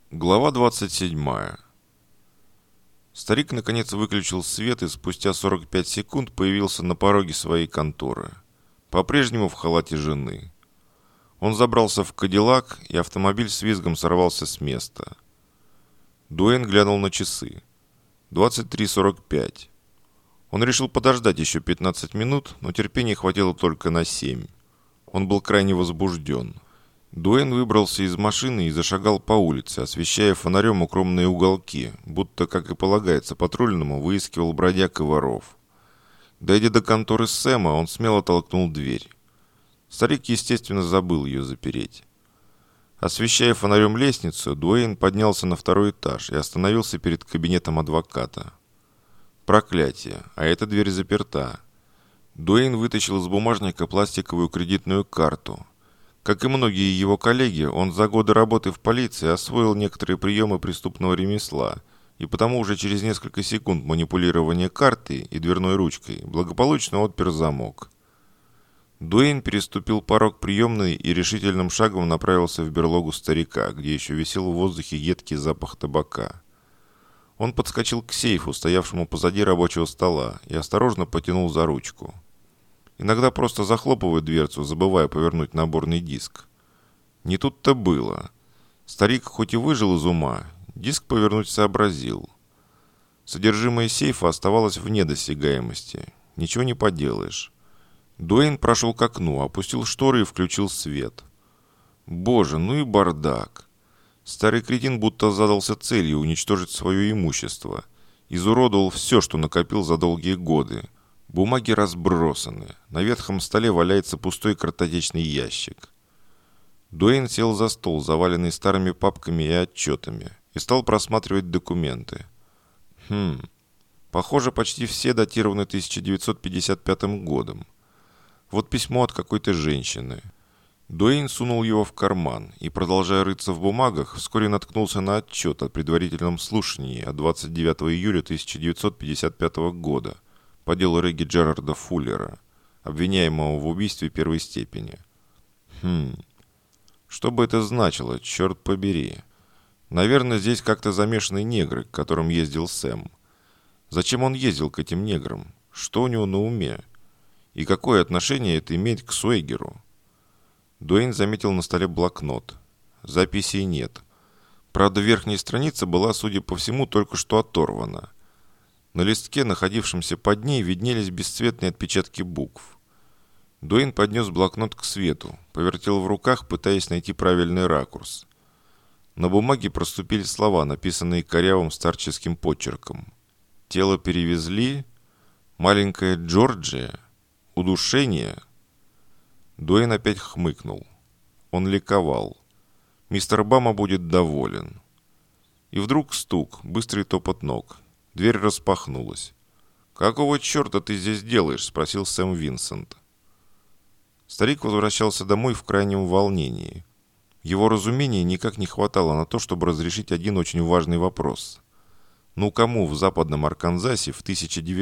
Глава 27. Старик наконец выключил свет и спустя 45 секунд появился на пороге своей конторы. По-прежнему в халате жены. Он забрался в кадиллак, и автомобиль с визгом сорвался с места. Дуэйн глянул на часы. 23:45. Он решил подождать еще 15 минут, но терпения хватило только на 7. Он был крайне возбужден. Дуэйн выбрался из машины и зашагал по улице, освещая фонарем укромные уголки, будто, как и полагается патрульному, выискивал бродяг и воров. Дойдя до конторы Сэма, он смело толкнул дверь. Старик, естественно, забыл ее запереть. Освещая фонарем лестницу, Дуэйн поднялся на второй этаж и остановился перед кабинетом адвоката. Проклятие, а эта дверь заперта. Дуэйн вытащил из бумажника пластиковую кредитную карту. Как и многие его коллеги, он за годы работы в полиции освоил некоторые приемы преступного ремесла, и потому уже через несколько секунд манипулирования картой и дверной ручкой благополучно отпер замок. Дуэйн переступил порог приемной и решительным шагом направился в берлогу старика, где еще висел в воздухе едкий запах табака. Он подскочил к сейфу, стоявшему позади рабочего стола, и осторожно потянул за ручку. Иногда просто захлопывают дверцу, забывая повернуть наборный диск. Не тут-то было. Старик хоть и выжил из ума, диск повернуть сообразил. Содержимое сейфа оставалось вне досягаемости. Ничего не поделаешь. Дуэйн прошел к окну, опустил шторы и включил свет. Боже, ну и бардак. Старый кретин будто задался целью уничтожить свое имущество. Изуродовал все, что накопил за долгие годы. Бумаги разбросаны. На ветхом столе валяется пустой картотечный ящик. Дуэйн сел за стол, заваленный старыми папками и отчетами, и стал просматривать документы. Похоже, почти все датированы 1955 годом. Вот письмо от какой-то женщины. Дуэйн сунул его в карман и, продолжая рыться в бумагах, вскоре наткнулся на отчет о предварительном слушании от 29 июля 1955 года по делу Регги Джерарда Фуллера, обвиняемого в убийстве первой степени. Что бы это значило, черт побери? Наверное, здесь как-то замешаны негры, к которым ездил Сэм. Зачем он ездил к этим неграм? Что у него на уме? И какое отношение это имеет к Суэгеру? Дуэйн заметил на столе блокнот. Записей нет. Правда, верхняя страница была, судя по всему, только что оторвана. На листке, находившемся под ней, виднелись бесцветные отпечатки букв. Дуэйн поднес блокнот к свету, повертел в руках, пытаясь найти правильный ракурс. На бумаге проступили слова, написанные корявым старческим почерком. «Тело перевезли», «Маленькая Джорджия», «Удушение». Дуэйн опять хмыкнул. Он ликовал. Мистер Бама будет доволен. И вдруг стук, быстрый топот ног. Дверь распахнулась. «Какого черта ты здесь делаешь?» – спросил Сэм Винсент. Старик возвращался домой в крайнем волнении. Его разумения никак не хватало на то, чтобы разрешить один очень важный вопрос. Ну кому в западном Арканзасе в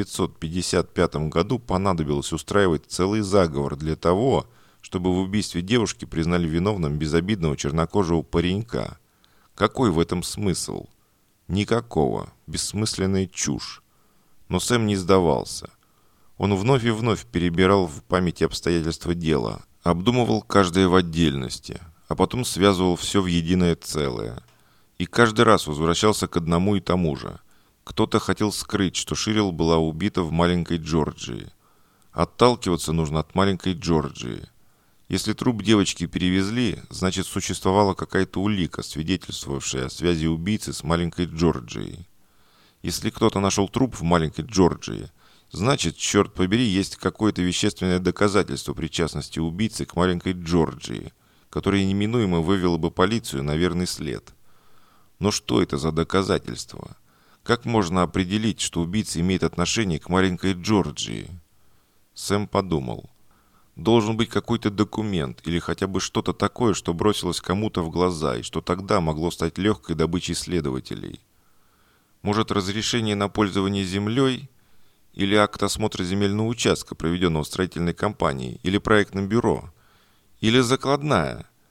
1955 году понадобилось устраивать целый заговор для того, чтобы в убийстве девушки признали виновным безобидного чернокожего паренька? Какой в этом смысл? Никакого. Бессмысленная чушь. Но Сэм не сдавался. Он вновь и вновь перебирал в памяти обстоятельства дела, обдумывал каждое в отдельности, а потом связывал все в единое целое. И каждый раз возвращался к одному и тому же. Кто-то хотел скрыть, что Ширил была убита в маленькой Джорджии. Отталкиваться нужно от маленькой Джорджии. Если труп девочки перевезли, значит существовала какая-то улика, свидетельствовавшая о связи убийцы с маленькой Джорджией. Если кто-то нашел труп в маленькой Джорджии, значит, черт побери, есть какое-то вещественное доказательство причастности убийцы к маленькой Джорджии, которое неминуемо вывело бы полицию на верный след. Но что это за доказательство? Как можно определить, что убийца имеет отношение к маленькой Джорджии? Сэм подумал. Должен быть какой-то документ или хотя бы что-то такое, что бросилось кому-то в глаза и что тогда могло стать легкой добычей следователей. Может, разрешение на пользование землей? Или акт осмотра земельного участка, проведенного строительной компанией или проектным бюро? Или закладная?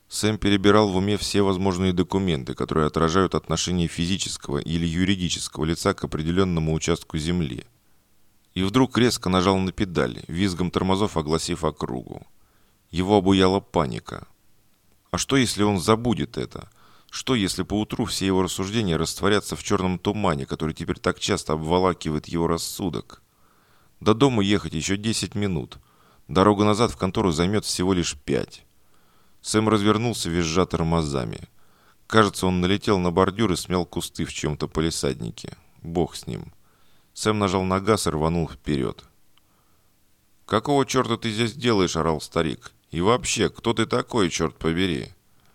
Сэм перебирал в уме все возможные документы, которые отражают отношение физического или юридического лица к определенному участку земли. И вдруг резко нажал на педаль, визгом тормозов огласив округу. Его обуяла паника. А что, если он забудет это? Что, если поутру все его рассуждения растворятся в черном тумане, который теперь так часто обволакивает его рассудок? До дома ехать еще 10 минут. Дорога назад в контору займет всего лишь 5. Сэм развернулся, визжа тормозами. Кажется, он налетел на бордюр и смял кусты в чьем-то палисаднике. Бог с ним. Сэм нажал на газ и рванул вперед. «Какого черта ты здесь делаешь?» – орал старик. «И вообще, кто ты такой, черт побери?»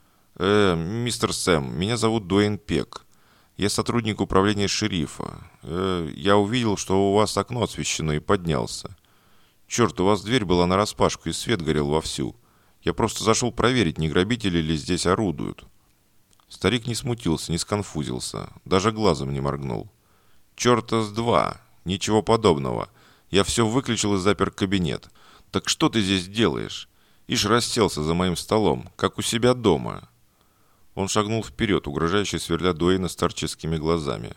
Мистер Сэм, меня зовут Дуэйн Пек. Я сотрудник управления шерифа. Я увидел, что у вас окно освещено и поднялся. Черт, у вас дверь была нараспашку и свет горел вовсю. Я просто зашел проверить, не грабители ли здесь орудуют». Старик не смутился, не сконфузился, даже глазом не моргнул. «Черта с два! Ничего подобного. Я все выключил и запер кабинет. Так что ты здесь делаешь? Ишь расселся за моим столом, как у себя дома». Он шагнул вперед, угрожающе сверля Дуэйна старческими глазами.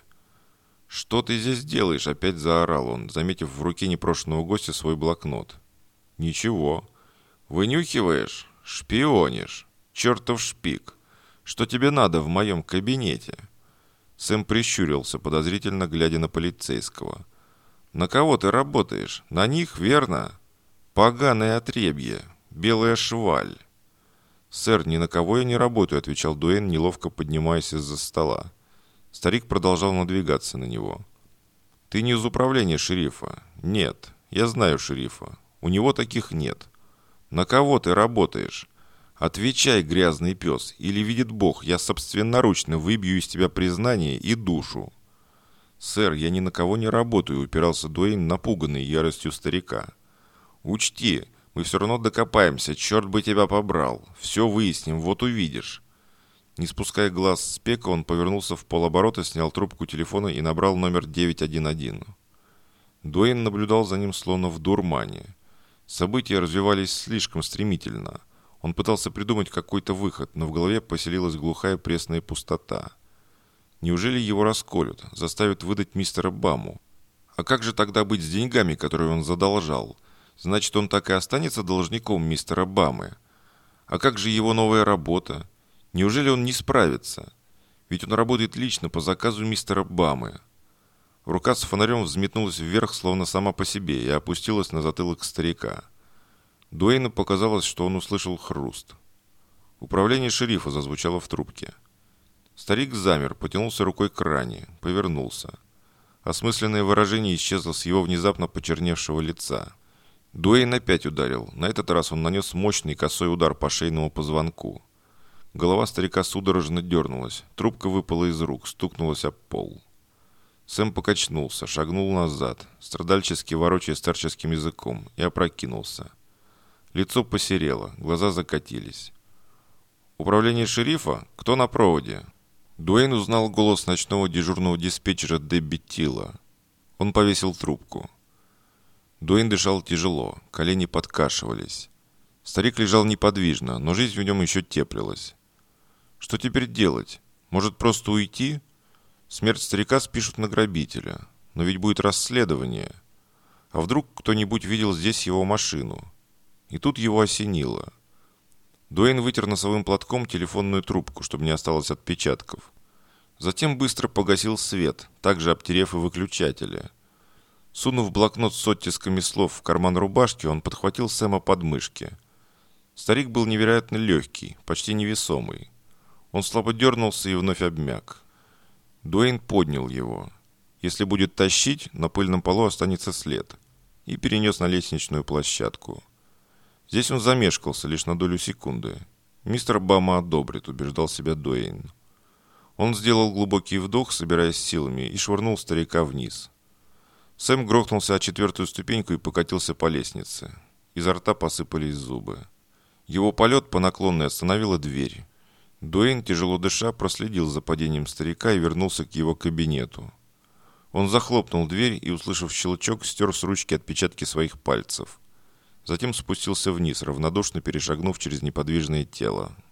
«Что ты здесь делаешь?» – опять заорал он, заметив в руке непрошенного гостя свой блокнот. «Ничего. Вынюхиваешь? Шпионишь? Чертов шпик! Что тебе надо в моем кабинете?» Сэм прищурился, подозрительно глядя на полицейского. «На кого ты работаешь? На них, верно? Поганое отребье, белая шваль». «Сэр, ни на кого я не работаю», — отвечал Дуэйн, неловко поднимаясь из-за стола. Старик продолжал надвигаться на него. «Ты не из управления шерифа?» «Нет, я знаю шерифа. У него таких нет. На кого ты работаешь? Отвечай, грязный пес, или, видит Бог, я собственноручно выбью из тебя признание и душу». «Сэр, я ни на кого не работаю», — упирался Дуэйн, напуганный яростью старика. «Учти, мы все равно докопаемся, черт бы тебя побрал. Все выясним, вот увидишь». Не спуская глаз с Пека, он повернулся в полоборота, снял трубку телефона и набрал номер 911. Дуэйн наблюдал за ним словно в дурмане. События развивались слишком стремительно. Он пытался придумать какой-то выход, но в голове поселилась глухая пресная пустота. Неужели его расколют, заставят выдать мистера Баму? А как же тогда быть с деньгами, которые он задолжал? Значит, он так и останется должником мистера Бамы. А как же его новая работа? Неужели он не справится? Ведь он работает лично по заказу мистера Бамы. Рука с фонарем взметнулась вверх, словно сама по себе, и опустилась на затылок старика. Дуэйну показалось, что он услышал хруст. Управление шерифа зазвучало в трубке. Старик замер, потянулся рукой к ране, повернулся. Осмысленное выражение исчезло с его внезапно почерневшего лица. Дуэйн опять ударил. На этот раз он нанес мощный косой удар по шейному позвонку. Голова старика судорожно дернулась. Трубка выпала из рук, стукнулась об пол. Сэм покачнулся, шагнул назад, страдальчески ворочая старческим языком, и опрокинулся. Лицо посерело, глаза закатились. «Управление шерифа? Кто на проводе?» Дуэйн узнал голос ночного дежурного диспетчера Дебби Тилла. Он повесил трубку. Дуэйн дышал тяжело, колени подкашивались. Старик лежал неподвижно, но жизнь в нем еще теплилась. Что теперь делать? Может, просто уйти? Смерть старика спишут на грабителя. Но ведь будет расследование. А вдруг кто-нибудь видел здесь его машину? И тут его осенило. Дуэйн вытер носовым платком телефонную трубку, чтобы не осталось отпечатков. Затем быстро погасил свет, также обтерев и выключатели. Сунув блокнот с оттисками слов в карман рубашки, он подхватил Сэма под мышки. Старик был невероятно легкий, почти невесомый. Он слабо дернулся и вновь обмяк. Дуэйн поднял его. Если будет тащить, на пыльном полу останется след. И перенес на лестничную площадку. Здесь он замешкался лишь на долю секунды. «Мистер Бама одобрит», — убеждал себя Дуэйн. Он сделал глубокий вдох, собираясь силами, и швырнул старика вниз. Сэм грохнулся о 4-ю ступеньку и покатился по лестнице. Изо рта посыпались зубы. Его полет по наклонной остановила дверь. Дуэйн, тяжело дыша, проследил за падением старика и вернулся к его кабинету. Он захлопнул дверь и, услышав щелчок, стер с ручки отпечатки своих пальцев. Затем спустился вниз, равнодушно перешагнув через неподвижное тело.